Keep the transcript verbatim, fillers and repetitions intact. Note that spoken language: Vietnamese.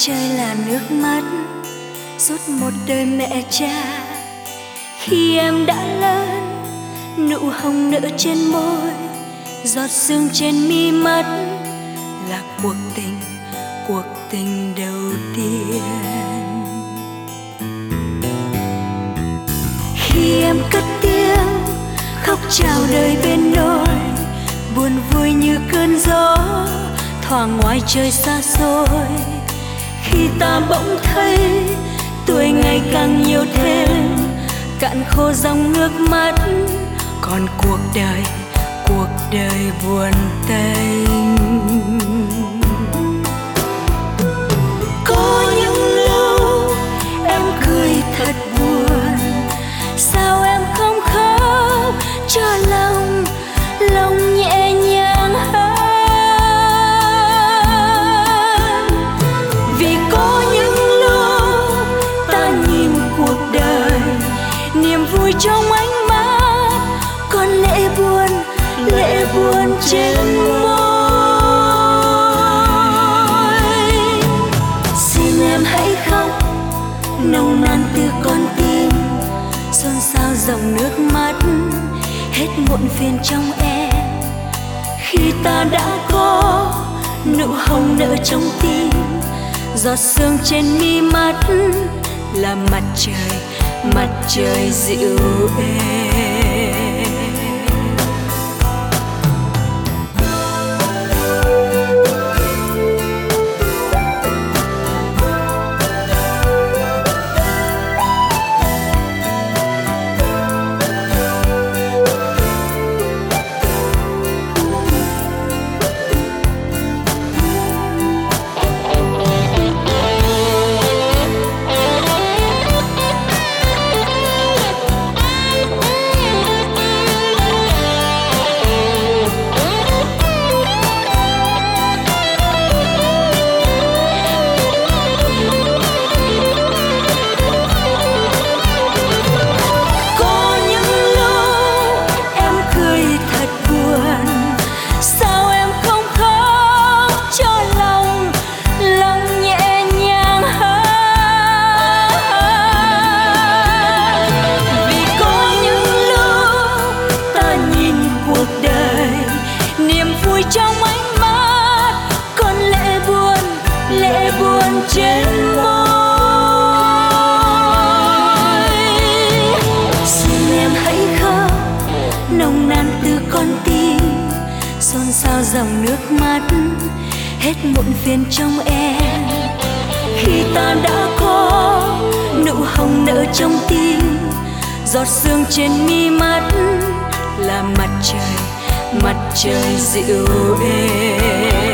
trời là nước mắt suốt một đời mẹ cha. Khi em đã lớn, nụ hồng nở trên môi, giọt sương trên mi mắt là cuộc tình, cuộc tình đầu tiên. Khi em cất tiếng khóc chào đời bên nôi, buồn vui như cơn gió thoảng ngoài trời xa xôi. Khi ta bỗng thấy tuổi ngày càng nhiều thêm, cạn khô dòng nước mắt, còn cuộc đời, cuộc đời buồn tênh. Có những lúc em cười thật buồn, sao em không khóc cho lòng, lòng nhẹ nhàng hơn. Vì có những lúc ta nhìn cuộc đời, niềm vui trong ánh mắt, còn lệ buồn, lệ buồn trên môi. Xin em hãy khóc nồng nàn từ con tim, xôn xao dòng nước mắt, hết muộn phiền trong em. Khi ta đã có nụ hồng nở trong tim, giọt sương trên mi mắt là mặt trời, mặt trời dịu êm. Trên môi, xin em hãy khóc nồng nàn từ con tim, xôn xao dòng nước mắt, hết muộn phiền trong em. Khi ta đã có nụ hồng nở trong tim, giọt sương trên mi mắt là mặt trời, mặt trời dịu êm.